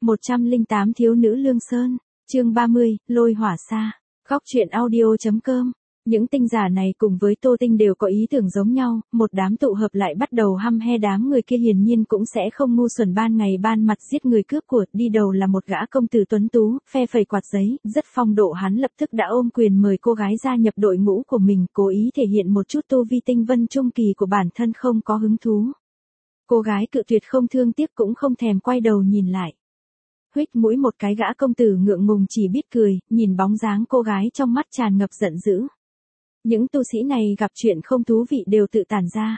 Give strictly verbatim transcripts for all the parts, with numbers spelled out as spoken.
một trăm lẻ tám Thiếu nữ Lương Sơn, chương ba mươi, Lôi hỏa xa. Góc truyện audio chấm com. Những tinh giả này cùng với Tô Tinh đều có ý tưởng giống nhau, một đám tụ hợp lại bắt đầu hăm he đám người kia hiển nhiên cũng sẽ không ngu xuẩn ban ngày ban mặt giết người cướp của, đi đầu là một gã công tử tuấn tú, phe phẩy quạt giấy, rất phong độ hắn lập tức đã ôm quyền mời cô gái gia nhập đội ngũ của mình, cố ý thể hiện một chút tu vi tinh vân trung kỳ của bản thân không có hứng thú. Cô gái cự tuyệt không thương tiếc cũng không thèm quay đầu nhìn lại. Huých mũi một cái gã công tử ngượng ngùng chỉ biết cười, nhìn bóng dáng cô gái trong mắt tràn ngập giận dữ. Những tu sĩ này gặp chuyện không thú vị đều tự tản ra.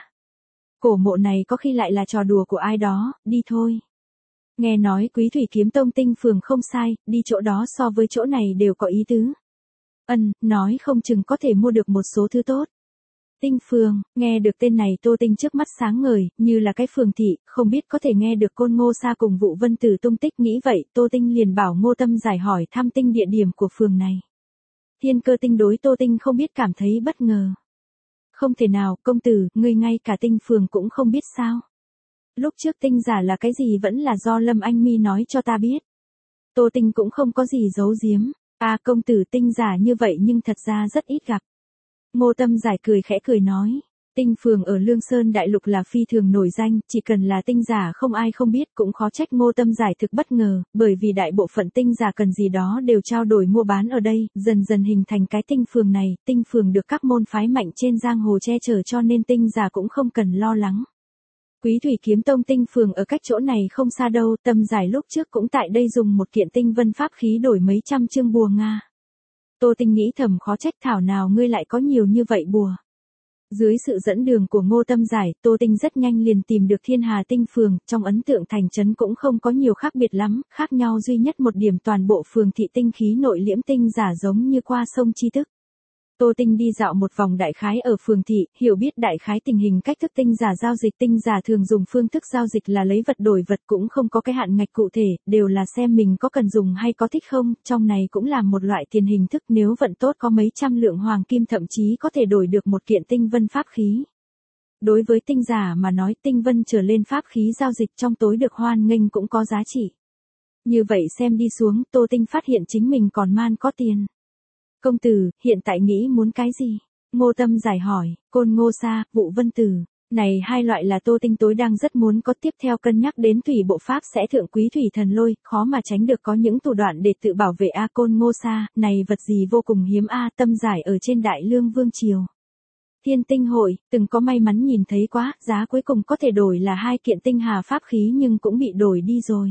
Cổ mộ này có khi lại là trò đùa của ai đó, đi thôi. Nghe nói Quý Thủy Kiếm Tông Tinh Phường không sai, đi chỗ đó so với chỗ này đều có ý tứ. Ân, nói không chừng có thể mua được một số thứ tốt. Tinh Phường, nghe được tên này Tô Tinh trước mắt sáng ngời, như là cái phường thị, không biết có thể nghe được Côn Ngô Sa cùng Vụ Vân Tử tung tích, nghĩ vậy, Tô Tinh liền bảo Ngô Tâm giải hỏi thăm tinh địa điểm của phường này. Thiên Cơ Tinh đối Tô Tinh không biết cảm thấy bất ngờ. Không thể nào, công tử, ngươi ngay cả Tinh Phường cũng không biết sao? Lúc trước tinh giả là cái gì vẫn là do Lâm Anh Mi nói cho ta biết. Tô Tinh cũng không có gì giấu giếm. À, công tử, tinh giả như vậy nhưng thật ra rất ít gặp. Ngô Tâm giải cười khẽ cười nói. Tinh Phường ở Lương Sơn Đại Lục là phi thường nổi danh, chỉ cần là tinh giả không ai không biết, cũng khó trách Ngô Tâm giải thực bất ngờ, bởi vì đại bộ phận tinh giả cần gì đó đều trao đổi mua bán ở đây, dần dần hình thành cái Tinh Phường này. Tinh Phường được các môn phái mạnh trên giang hồ che chở cho nên tinh giả cũng không cần lo lắng. Quý Thủy Kiếm Tông Tinh Phường ở cách chỗ này không xa đâu, Tâm giải lúc trước cũng tại đây dùng một kiện tinh vân pháp khí đổi mấy trăm chương bùa Nga. Tô Tinh nghĩ thầm khó trách thảo nào ngươi lại có nhiều như vậy bùa. Dưới sự dẫn đường của Ngô Tâm giải, Tô Tinh rất nhanh liền tìm được Thiên Hà Tinh Phường, trong ấn tượng thành trấn cũng không có nhiều khác biệt lắm, khác nhau duy nhất một điểm toàn bộ phường thị tinh khí nội liễm tinh giả giống như qua sông chi tức. Tô Tinh đi dạo một vòng đại khái ở phường thị, hiểu biết đại khái tình hình cách thức tinh giả giao dịch. Tinh giả thường dùng phương thức giao dịch là lấy vật đổi vật, cũng không có cái hạn ngạch cụ thể, đều là xem mình có cần dùng hay có thích không, trong này cũng là một loại tiền hình thức, nếu vận tốt có mấy trăm lượng hoàng kim thậm chí có thể đổi được một kiện tinh vân pháp khí. Đối với tinh giả mà nói, tinh vân trở lên pháp khí giao dịch trong tối được hoan nghênh cũng có giá trị. Như vậy xem đi xuống, Tô Tinh phát hiện chính mình còn man có tiền. Công tử, hiện tại nghĩ muốn cái gì? Ngô Tâm giải hỏi. Côn Ngô Sa, Vụ Vân Tử. Này hai loại là Tô Tinh tối đang rất muốn có, tiếp theo cân nhắc đến thủy bộ pháp sẽ thượng quý thủy thần lôi, khó mà tránh được có những thủ đoạn để tự bảo vệ a. Côn Ngô Sa, này vật gì vô cùng hiếm a. Tâm giải ở trên Đại Lương Vương Triều. Thiên Tinh Hội, từng có may mắn nhìn thấy quá, giá cuối cùng có thể đổi là hai kiện tinh hà pháp khí nhưng cũng bị đổi đi rồi.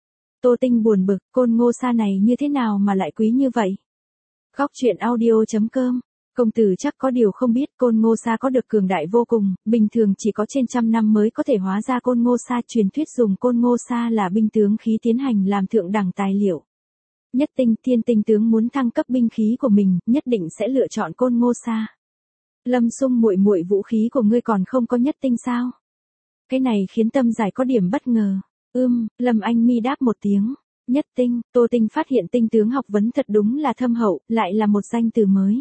Tô Tinh buồn bực, Côn Ngô Sa này như thế nào mà lại quý như vậy? Góc truyện audio chấm com. Công tử chắc có điều không biết, Côn Ngô Sa có được cường đại vô cùng, bình thường chỉ có trên trăm năm mới có thể hóa ra Côn Ngô Sa, truyền thuyết dùng Côn Ngô Sa là binh tướng khí tiến hành làm thượng đẳng tài liệu. Nhất tinh, Thiên Tinh tướng muốn thăng cấp binh khí của mình, nhất định sẽ lựa chọn Côn Ngô Sa. Lâm Sung muội muội, vũ khí của ngươi còn không có nhất tinh sao? Cái này khiến Tâm giải có điểm bất ngờ. Ưm, Lâm Anh Mi đáp một tiếng. Nhất tinh, Tô Tinh phát hiện tinh tướng học vấn thật đúng là thâm hậu, lại là một danh từ mới.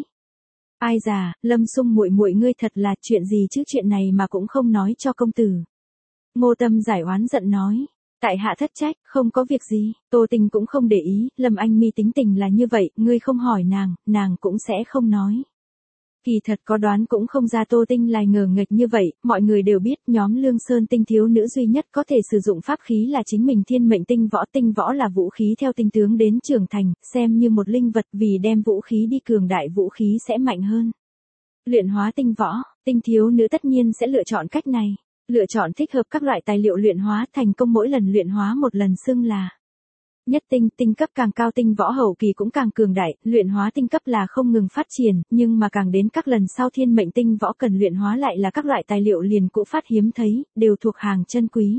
Ai già, Lâm Sung muội muội ngươi thật là chuyện gì chứ, chuyện này mà cũng không nói cho công tử. Ngô Tâm giải oán giận nói. Tại hạ thất trách, không có việc gì. Tô Tinh cũng không để ý, Lâm Anh Mi tính tình là như vậy, ngươi không hỏi nàng, nàng cũng sẽ không nói. Kỳ thật có đoán cũng không ra Tô Tinh lại ngờ nghệch như vậy, mọi người đều biết nhóm Lương Sơn tinh thiếu nữ duy nhất có thể sử dụng pháp khí là chính mình Thiên Mệnh Tinh Võ. Tinh võ là vũ khí theo tinh tướng đến trưởng thành, xem như một linh vật, vì đem vũ khí đi cường đại vũ khí sẽ mạnh hơn. Luyện hóa tinh võ, tinh thiếu nữ tất nhiên sẽ lựa chọn cách này, lựa chọn thích hợp các loại tài liệu luyện hóa, thành công mỗi lần luyện hóa một lần xưng là nhất tinh. Tinh cấp càng cao tinh võ hậu kỳ cũng càng cường đại, luyện hóa tinh cấp là không ngừng phát triển, nhưng mà càng đến các lần sau Thiên Mệnh Tinh Võ cần luyện hóa lại là các loại tài liệu liền cũ phát hiếm thấy, đều thuộc hàng chân quý.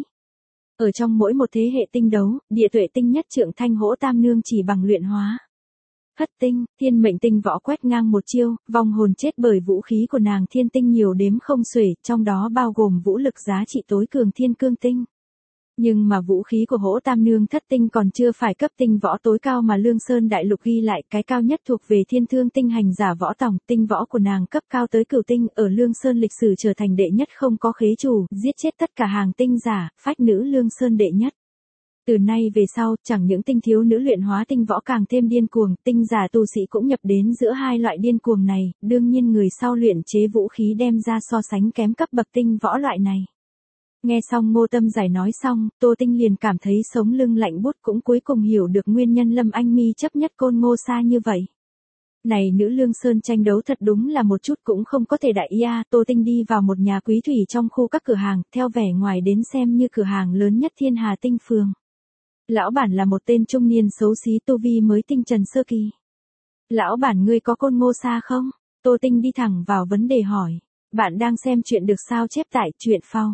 Ở trong mỗi một thế hệ tinh đấu, Địa Tuệ Tinh Nhất Trượng Thanh Hỗ Tam Nương chỉ bằng luyện hóa Hất Tinh, Thiên Mệnh Tinh Võ quét ngang một chiêu, vong hồn chết bởi vũ khí của nàng Thiên Tinh nhiều đếm không xuể, trong đó bao gồm vũ lực giá trị tối cường Thiên Cương Tinh. Nhưng mà vũ khí của Hỗ Tam Nương Thất Tinh còn chưa phải cấp tinh võ tối cao mà Lương Sơn Đại Lục ghi lại, cái cao nhất thuộc về Thiên Thương Tinh hành giả võ tòng. Tinh võ của nàng cấp cao tới cửu tinh, ở Lương Sơn lịch sử trở thành đệ nhất không có khế chủ, giết chết tất cả hàng tinh giả, phách nữ Lương Sơn đệ nhất. Từ nay về sau, chẳng những tinh thiếu nữ luyện hóa tinh võ càng thêm điên cuồng, tinh giả tu sĩ cũng nhập đến giữa hai loại điên cuồng này, đương nhiên người sau luyện chế vũ khí đem ra so sánh kém cấp bậc tinh võ loại này. Nghe xong Ngô Tâm Giải nói xong, Tô Tinh liền cảm thấy sống lưng lạnh buốt, cũng cuối cùng hiểu được nguyên nhân Lâm Anh Mi chấp nhất Côn Ngô Sa như vậy. Này nữ Lương Sơn tranh đấu thật đúng là một chút cũng không có thể đại ý a. Tô Tinh đi vào một nhà quý thủy trong khu các cửa hàng, theo vẻ ngoài đến xem như cửa hàng lớn nhất Thiên Hà Tinh Phường. Lão bản là một tên trung niên xấu xí tu vi mới tinh trần sơ kỳ. Lão bản ngươi có Côn Ngô Sa không? Tô Tinh đi thẳng vào vấn đề hỏi. Bạn đang xem chuyện được sao chép tại truyện phao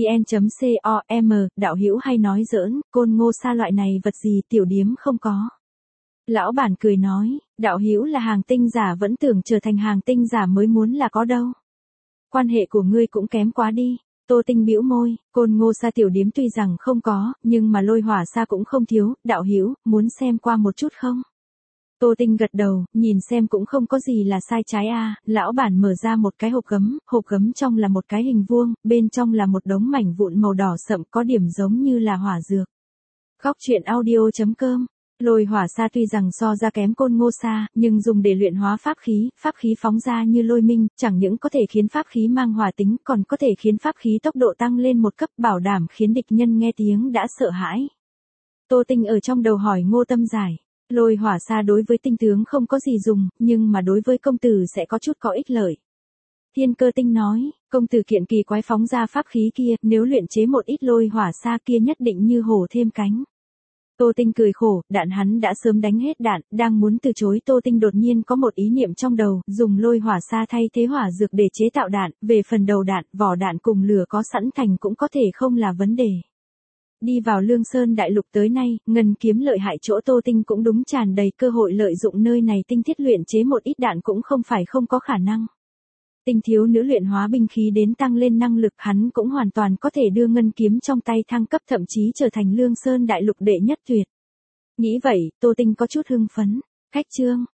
vn.com, đạo hữu hay nói giỡn, Côn Ngô Sa loại này vật gì tiểu điếm không có. Lão bản cười nói, đạo hữu là hàng tinh giả vẫn tưởng trở thành hàng tinh giả mới muốn là có đâu. Quan hệ của ngươi cũng kém quá đi. Tô Tinh bĩu môi, Côn Ngô Sa tiểu điếm tuy rằng không có, nhưng mà Lôi Hỏa Sa cũng không thiếu, đạo hữu muốn xem qua một chút không? Tô Tinh gật đầu, nhìn xem cũng không có gì là sai trái a. Lão bản mở ra một cái hộp gấm, hộp gấm trong là một cái hình vuông, bên trong là một đống mảnh vụn màu đỏ sậm có điểm giống như là hỏa dược. Góc truyện audio chấm com. Lôi Hỏa Sa tuy rằng so ra kém Côn Ngô Sa, nhưng dùng để luyện hóa pháp khí, pháp khí phóng ra như lôi minh, chẳng những có thể khiến pháp khí mang hỏa tính, còn có thể khiến pháp khí tốc độ tăng lên một cấp, bảo đảm khiến địch nhân nghe tiếng đã sợ hãi. Tô Tinh ở trong đầu hỏi Ngô Tâm Giải, Lôi Hỏa Sa đối với tinh tướng không có gì dùng, nhưng mà đối với công tử sẽ có chút có ích lợi. Thiên Cơ Tinh nói, công tử kiện kỳ quái phóng ra pháp khí kia, nếu luyện chế một ít Lôi Hỏa Sa kia nhất định như hổ thêm cánh. Tô Tinh cười khổ, đạn hắn đã sớm đánh hết đạn, đang muốn từ chối. Tô Tinh đột nhiên có một ý niệm trong đầu, dùng Lôi Hỏa Sa thay thế hỏa dược để chế tạo đạn, về phần đầu đạn, vỏ đạn cùng lửa có sẵn thành cũng có thể không là vấn đề. Đi vào Lương Sơn đại lục tới nay, ngân kiếm lợi hại chỗ Tô Tinh cũng đúng tràn đầy cơ hội lợi dụng nơi này tinh thiết luyện chế một ít đạn cũng không phải không có khả năng. Tinh thiếu nữ luyện hóa binh khí đến tăng lên năng lực, hắn cũng hoàn toàn có thể đưa ngân kiếm trong tay thăng cấp, thậm chí trở thành Lương Sơn đại lục đệ nhất tuyệt. Nghĩ vậy, Tô Tinh có chút hưng phấn. Khách trương,